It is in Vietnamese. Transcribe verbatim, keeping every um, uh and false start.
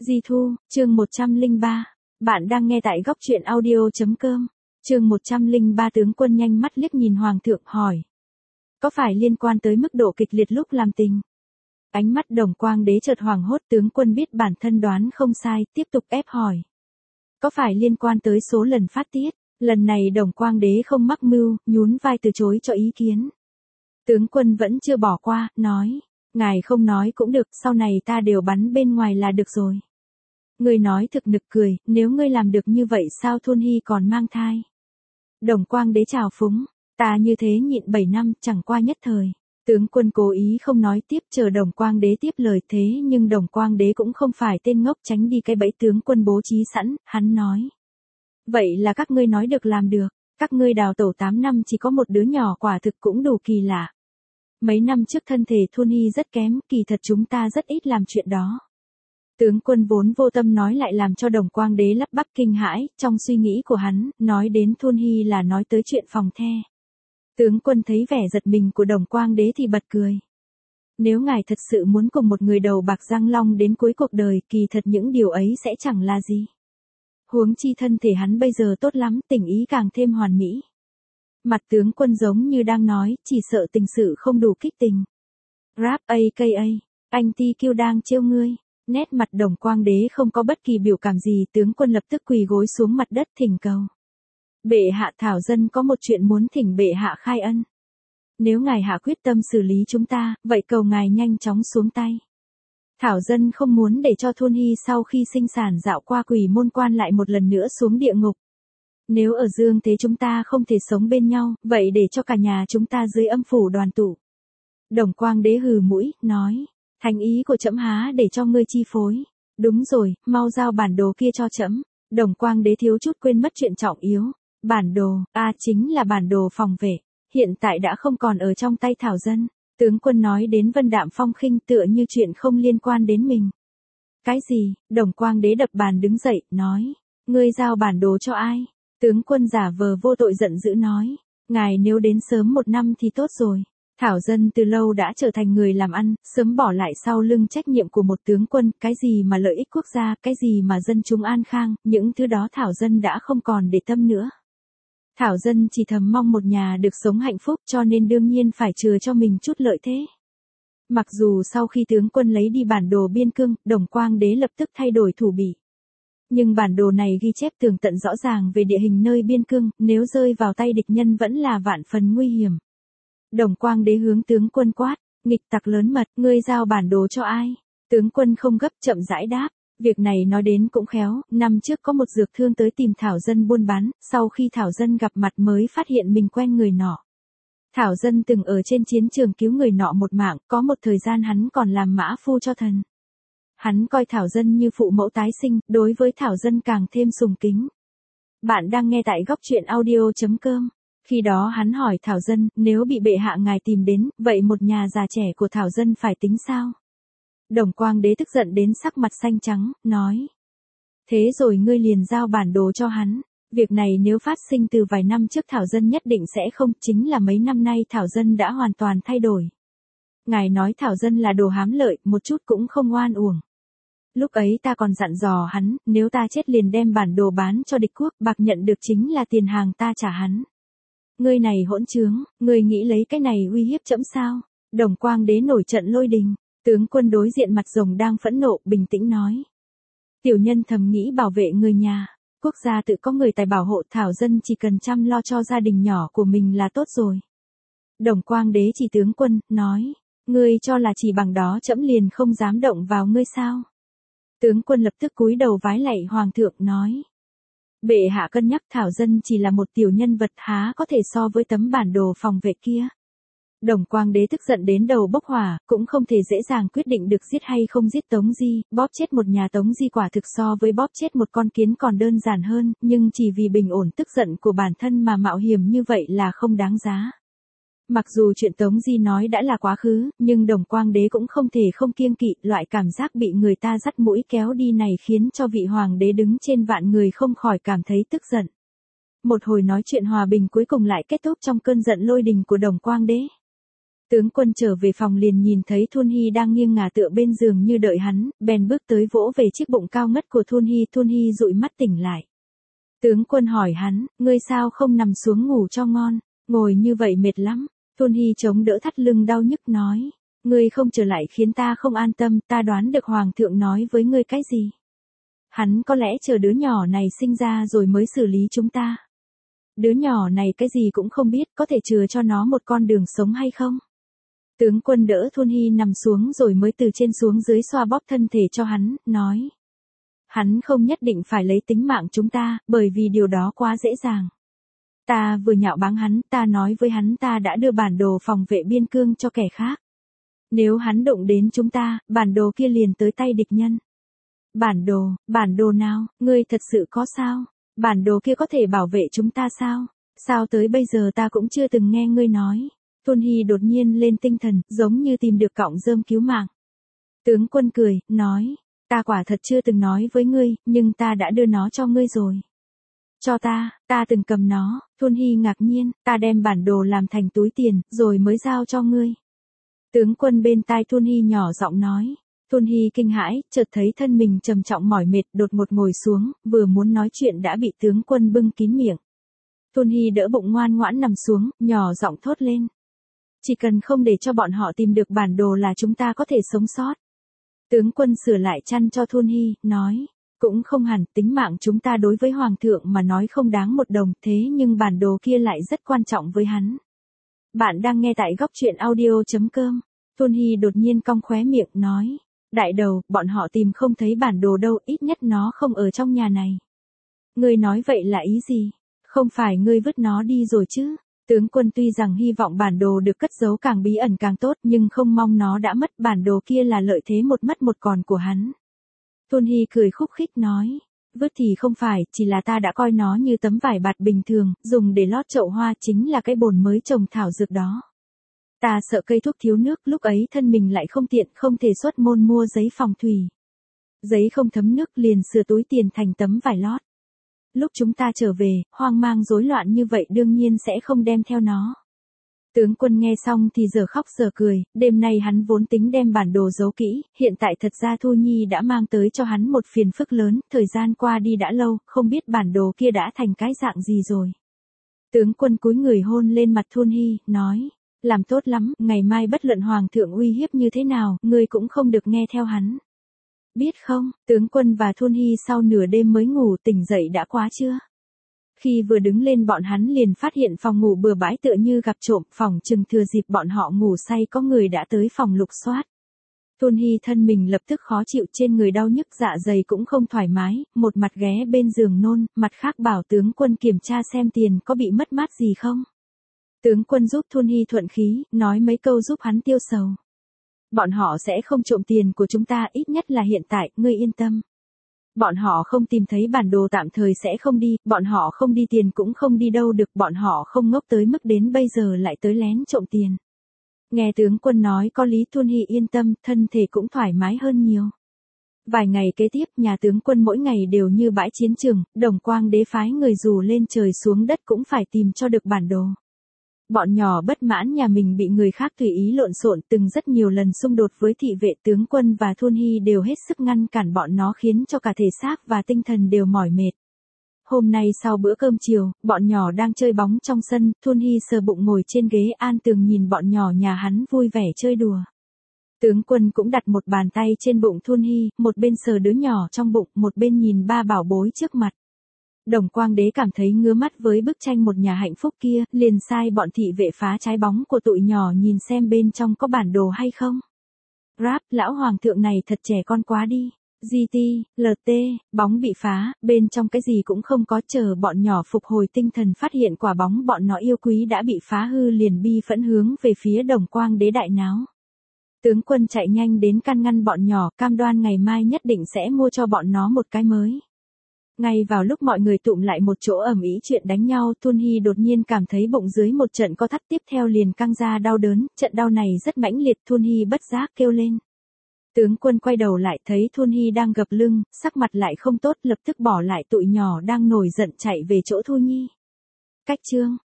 Di Thu, chương một trăm lẻ ba. Bạn đang nghe tại góc truyện audio.com. Chương một trăm lẻ ba. Tướng quân nhanh mắt liếc nhìn hoàng thượng hỏi. Có phải liên quan tới mức độ kịch liệt lúc làm tình? Ánh mắt Đồng Quang Đế chợt hoảng hốt, tướng quân biết bản thân đoán không sai, tiếp tục ép hỏi. Có phải liên quan tới số lần phát tiết? Lần này Đồng Quang Đế không mắc mưu, nhún vai từ chối cho ý kiến. Tướng quân vẫn chưa bỏ qua, nói. Ngài không nói cũng được, sau này ta đều bắn bên ngoài là được rồi. Ngươi nói thực nực cười, nếu ngươi làm được như vậy sao Thôn Hy còn mang thai? Đồng Quang Đế trào phúng, ta như thế nhịn bảy năm chẳng qua nhất thời. Tướng quân cố ý không nói tiếp, chờ Đồng Quang Đế tiếp lời, thế nhưng Đồng Quang Đế cũng không phải tên ngốc tránh đi cái bẫy tướng quân bố trí sẵn, hắn nói. Vậy là các ngươi nói được làm được, các ngươi đào tẩu tám năm chỉ có một đứa nhỏ quả thực cũng đủ kỳ lạ. Mấy năm trước thân thể Thôn Hy rất kém, kỳ thật chúng ta rất ít làm chuyện đó. Tướng quân vốn vô tâm nói lại làm cho Đồng Quang Đế lắp bắp kinh hãi, trong suy nghĩ của hắn, nói đến Thôn Hy là nói tới chuyện phòng the. Tướng quân thấy vẻ giật mình của Đồng Quang Đế thì bật cười. Nếu ngài thật sự muốn cùng một người đầu bạc răng long đến cuối cuộc đời, kỳ thật những điều ấy sẽ chẳng là gì. Huống chi thân thể hắn bây giờ tốt lắm, tình ý càng thêm hoàn mỹ. Mặt tướng quân giống như đang nói, chỉ sợ tình sự không đủ kích tình. Rap a ca a, anh Ti Kiêu đang trêu ngươi. Nét mặt Đồng Quang Đế không có bất kỳ biểu cảm gì, tướng quân lập tức quỳ gối xuống mặt đất thỉnh cầu. Bệ hạ, thảo dân có một chuyện muốn thỉnh bệ hạ khai ân. Nếu ngài hạ quyết tâm xử lý chúng ta, vậy cầu ngài nhanh chóng xuống tay. Thảo dân không muốn để cho Thôn Hy sau khi sinh sản dạo qua quỷ môn quan lại một lần nữa xuống địa ngục. Nếu ở dương thế chúng ta không thể sống bên nhau, vậy để cho cả nhà chúng ta dưới âm phủ đoàn tụ. Đồng Quang Đế hừ mũi, nói. Thành ý của trẫm há để cho ngươi chi phối. Đúng rồi, mau giao bản đồ kia cho trẫm. Đồng Quang Đế thiếu chút quên mất chuyện trọng yếu. Bản đồ, a à, chính là bản đồ phòng vệ. Hiện tại đã không còn ở trong tay thảo dân. Tướng quân nói đến vân đạm phong khinh tựa như chuyện không liên quan đến mình. Cái gì? Đồng Quang Đế đập bàn đứng dậy, nói. Ngươi giao bản đồ cho ai? Tướng quân giả vờ vô tội giận dữ nói. Ngài nếu đến sớm một năm thì tốt rồi. Thảo dân từ lâu đã trở thành người làm ăn, sớm bỏ lại sau lưng trách nhiệm của một tướng quân, cái gì mà lợi ích quốc gia, cái gì mà dân chúng an khang, những thứ đó Thảo dân đã không còn để tâm nữa. Thảo dân chỉ thầm mong một nhà được sống hạnh phúc, cho nên đương nhiên phải chừa cho mình chút lợi thế. Mặc dù sau khi tướng quân lấy đi bản đồ biên cương, Đồng Quang Đế lập tức thay đổi thủ bị. Nhưng bản đồ này ghi chép tường tận rõ ràng về địa hình nơi biên cương, nếu rơi vào tay địch nhân vẫn là vạn phần nguy hiểm. Đồng Quang Đế hướng tướng quân quát, nghịch tặc lớn mật, ngươi giao bản đồ cho ai? Tướng quân không gấp, chậm rãi đáp, việc này nói đến cũng khéo, năm trước có một dược thương tới tìm Thảo dân buôn bán, sau khi Thảo dân gặp mặt mới phát hiện mình quen người nọ. Thảo dân từng ở trên chiến trường cứu người nọ một mạng, có một thời gian hắn còn làm mã phu cho thần. Hắn coi Thảo dân như phụ mẫu tái sinh, đối với Thảo dân càng thêm sùng kính. Bạn đang nghe tại góc truyện audio.com. Khi đó hắn hỏi Thảo dân, nếu bị bệ hạ ngài tìm đến, vậy một nhà già trẻ của Thảo dân phải tính sao? Đồng Quang Đế tức giận đến sắc mặt xanh trắng, nói. Thế rồi ngươi liền giao bản đồ cho hắn. Việc này nếu phát sinh từ vài năm trước Thảo dân nhất định sẽ không, chính là mấy năm nay Thảo dân đã hoàn toàn thay đổi. Ngài nói Thảo dân là đồ hám lợi, một chút cũng không oan uổng. Lúc ấy ta còn dặn dò hắn, nếu ta chết liền đem bản đồ bán cho địch quốc, bạc nhận được chính là tiền hàng ta trả hắn. Ngươi này hỗn trướng, ngươi nghĩ lấy cái này uy hiếp trẫm sao? Đồng Quang Đế nổi trận lôi đình, tướng quân đối diện mặt rồng đang phẫn nộ, bình tĩnh nói. Tiểu nhân thầm nghĩ bảo vệ người nhà, quốc gia tự có người tài bảo hộ, Thảo dân chỉ cần chăm lo cho gia đình nhỏ của mình là tốt rồi. Đồng Quang Đế chỉ tướng quân, nói, ngươi cho là chỉ bằng đó trẫm liền không dám động vào ngươi sao? Tướng quân lập tức cúi đầu vái lạy hoàng thượng, nói. Bệ hạ cân nhắc, Thảo dân chỉ là một tiểu nhân vật, há có thể so với tấm bản đồ phòng vệ kia. Đồng Quang Đế tức giận đến đầu bốc hỏa, cũng không thể dễ dàng quyết định được giết hay không giết Tống Di, bóp chết một nhà Tống Di quả thực so với bóp chết một con kiến còn đơn giản hơn, nhưng chỉ vì bình ổn tức giận của bản thân mà mạo hiểm như vậy là không đáng giá. Mặc dù chuyện Tống Di nói đã là quá khứ, nhưng Đồng Quang Đế cũng không thể không kiêng kỵ, loại cảm giác bị người ta dắt mũi kéo đi này khiến cho vị hoàng đế đứng trên vạn người không khỏi cảm thấy tức giận. Một hồi nói chuyện hòa bình cuối cùng lại kết thúc trong cơn giận lôi đình của Đồng Quang Đế. Tướng quân trở về phòng liền nhìn thấy Thun Hy đang nghiêng ngả tựa bên giường như đợi hắn, bèn bước tới vỗ về chiếc bụng cao ngất của Thun Hy. Thun Hy dụi mắt tỉnh lại. Tướng quân hỏi hắn, ngươi sao không nằm xuống ngủ cho ngon, ngồi như vậy mệt lắm. Thun Hy chống đỡ thắt lưng đau nhức nói, ngươi không trở lại khiến ta không an tâm, ta đoán được hoàng thượng nói với ngươi cái gì. Hắn có lẽ chờ đứa nhỏ này sinh ra rồi mới xử lý chúng ta. Đứa nhỏ này cái gì cũng không biết, có thể chừa cho nó một con đường sống hay không? Tướng quân đỡ Thun Hy nằm xuống rồi mới từ trên xuống dưới xoa bóp thân thể cho hắn, nói. Hắn không nhất định phải lấy tính mạng chúng ta, bởi vì điều đó quá dễ dàng. Ta vừa nhạo báng hắn, ta nói với hắn ta đã đưa bản đồ phòng vệ biên cương cho kẻ khác. Nếu hắn động đến chúng ta, bản đồ kia liền tới tay địch nhân. Bản đồ, bản đồ nào, ngươi thật sự có sao? Bản đồ kia có thể bảo vệ chúng ta sao? Sao tới bây giờ ta cũng chưa từng nghe ngươi nói. Thun Hy đột nhiên lên tinh thần, giống như tìm được cọng rơm cứu mạng. Tướng quân cười, nói, ta quả thật chưa từng nói với ngươi, nhưng ta đã đưa nó cho ngươi rồi. Cho ta, ta từng cầm nó. Thun Hy ngạc nhiên, ta đem bản đồ làm thành túi tiền, rồi mới giao cho ngươi. Tướng quân bên tai Thun Hy nhỏ giọng nói. Thun Hy kinh hãi, chợt thấy thân mình trầm trọng mỏi mệt, đột ngột ngồi xuống, vừa muốn nói chuyện đã bị tướng quân bưng kín miệng. Thun Hy đỡ bụng ngoan ngoãn nằm xuống, nhỏ giọng thốt lên. Chỉ cần không để cho bọn họ tìm được bản đồ là chúng ta có thể sống sót. Tướng quân sửa lại chăn cho Thun Hy, nói, cũng không hẳn, tính mạng chúng ta đối với hoàng thượng mà nói không đáng một đồng, thế nhưng bản đồ kia lại rất quan trọng với hắn. Bạn đang nghe tại góc truyện audio chấm com. Thun Hy đột nhiên cong khóe miệng, nói, đại đầu, bọn họ tìm không thấy bản đồ đâu, ít nhất nó không ở trong nhà này. Ngươi nói vậy là ý gì? Không phải ngươi vứt nó đi rồi chứ? Tướng quân tuy rằng hy vọng bản đồ được cất giấu càng bí ẩn càng tốt, nhưng không mong nó đã mất, bản đồ kia là lợi thế một mất một còn của hắn. Thun Hy cười khúc khích nói, vứt thì không phải, chỉ là ta đã coi nó như tấm vải bạt bình thường, dùng để lót chậu hoa, chính là cái bồn mới trồng thảo dược đó. Ta sợ cây thuốc thiếu nước, lúc ấy thân mình lại không tiện, không thể xuất môn mua giấy phòng thủy. Giấy không thấm nước, liền sửa túi tiền thành tấm vải lót. Lúc chúng ta trở về, hoang mang rối loạn như vậy đương nhiên sẽ không đem theo nó. Tướng quân nghe xong thì giờ khóc giờ cười, đêm nay hắn vốn tính đem bản đồ giấu kỹ, hiện tại thật ra Thu Nhi đã mang tới cho hắn một phiền phức lớn, thời gian qua đi đã lâu, không biết bản đồ kia đã thành cái dạng gì rồi. Tướng quân cúi người hôn lên mặt Thun Hy, nói, làm tốt lắm, ngày mai bất luận hoàng thượng uy hiếp như thế nào, ngươi cũng không được nghe theo hắn. Biết không, tướng quân và Thun Hy sau nửa đêm mới ngủ, tỉnh dậy đã quá chưa? Khi vừa đứng lên bọn hắn liền phát hiện phòng ngủ bừa bãi tựa như gặp trộm, phòng chừng thừa dịp bọn họ ngủ say có người đã tới phòng lục soát. Thun Hy thân mình lập tức khó chịu, trên người đau nhức, dạ dày cũng không thoải mái, một mặt ghé bên giường nôn, mặt khác bảo tướng quân kiểm tra xem tiền có bị mất mát gì không. Tướng quân giúp Thun Hy thuận khí, nói mấy câu giúp hắn tiêu sầu. Bọn họ sẽ không trộm tiền của chúng ta, ít nhất là hiện tại, ngươi yên tâm. Bọn họ không tìm thấy bản đồ tạm thời sẽ không đi, bọn họ không đi tiền cũng không đi đâu được, bọn họ không ngốc tới mức đến bây giờ lại tới lén trộm tiền. Nghe tướng quân nói có lý, Thun Hy yên tâm, thân thể cũng thoải mái hơn nhiều. Vài ngày kế tiếp, nhà tướng quân mỗi ngày đều như bãi chiến trường, Đồng Quang đế phái người dù lên trời xuống đất cũng phải tìm cho được bản đồ. Bọn nhỏ bất mãn nhà mình bị người khác tùy ý lộn xộn, từng rất nhiều lần xung đột với thị vệ, tướng quân và Thun Hy đều hết sức ngăn cản bọn nó, khiến cho cả thể xác và tinh thần đều mỏi mệt. Hôm nay sau bữa cơm chiều, bọn nhỏ đang chơi bóng trong sân, Thun Hy sờ bụng ngồi trên ghế an tường nhìn bọn nhỏ nhà hắn vui vẻ chơi đùa. Tướng quân cũng đặt một bàn tay trên bụng Thun Hy, một bên sờ đứa nhỏ trong bụng, một bên nhìn ba bảo bối trước mặt. Đồng Quang đế cảm thấy ngứa mắt với bức tranh một nhà hạnh phúc kia, liền sai bọn thị vệ phá trái bóng của tụi nhỏ nhìn xem bên trong có bản đồ hay không. Rap, lão hoàng thượng này thật trẻ con quá đi. giê tê, lờ tê, bóng bị phá, bên trong cái gì cũng không có, chờ bọn nhỏ phục hồi tinh thần phát hiện quả bóng bọn nó yêu quý đã bị phá hư liền bi phẫn hướng về phía Đồng Quang đế đại náo. Tướng quân chạy nhanh đến can ngăn bọn nhỏ, cam đoan ngày mai nhất định sẽ mua cho bọn nó một cái mới. Ngay vào lúc mọi người tụm lại một chỗ ầm ĩ chuyện đánh nhau, Thun Hy đột nhiên cảm thấy bụng dưới một trận co thắt, tiếp theo liền căng ra đau đớn, trận đau này rất mãnh liệt, Thun Hy bất giác kêu lên. Tướng quân quay đầu lại thấy Thun Hy đang gập lưng, sắc mặt lại không tốt, lập tức bỏ lại tụi nhỏ đang nổi giận chạy về chỗ Thu Nhi. Cách chương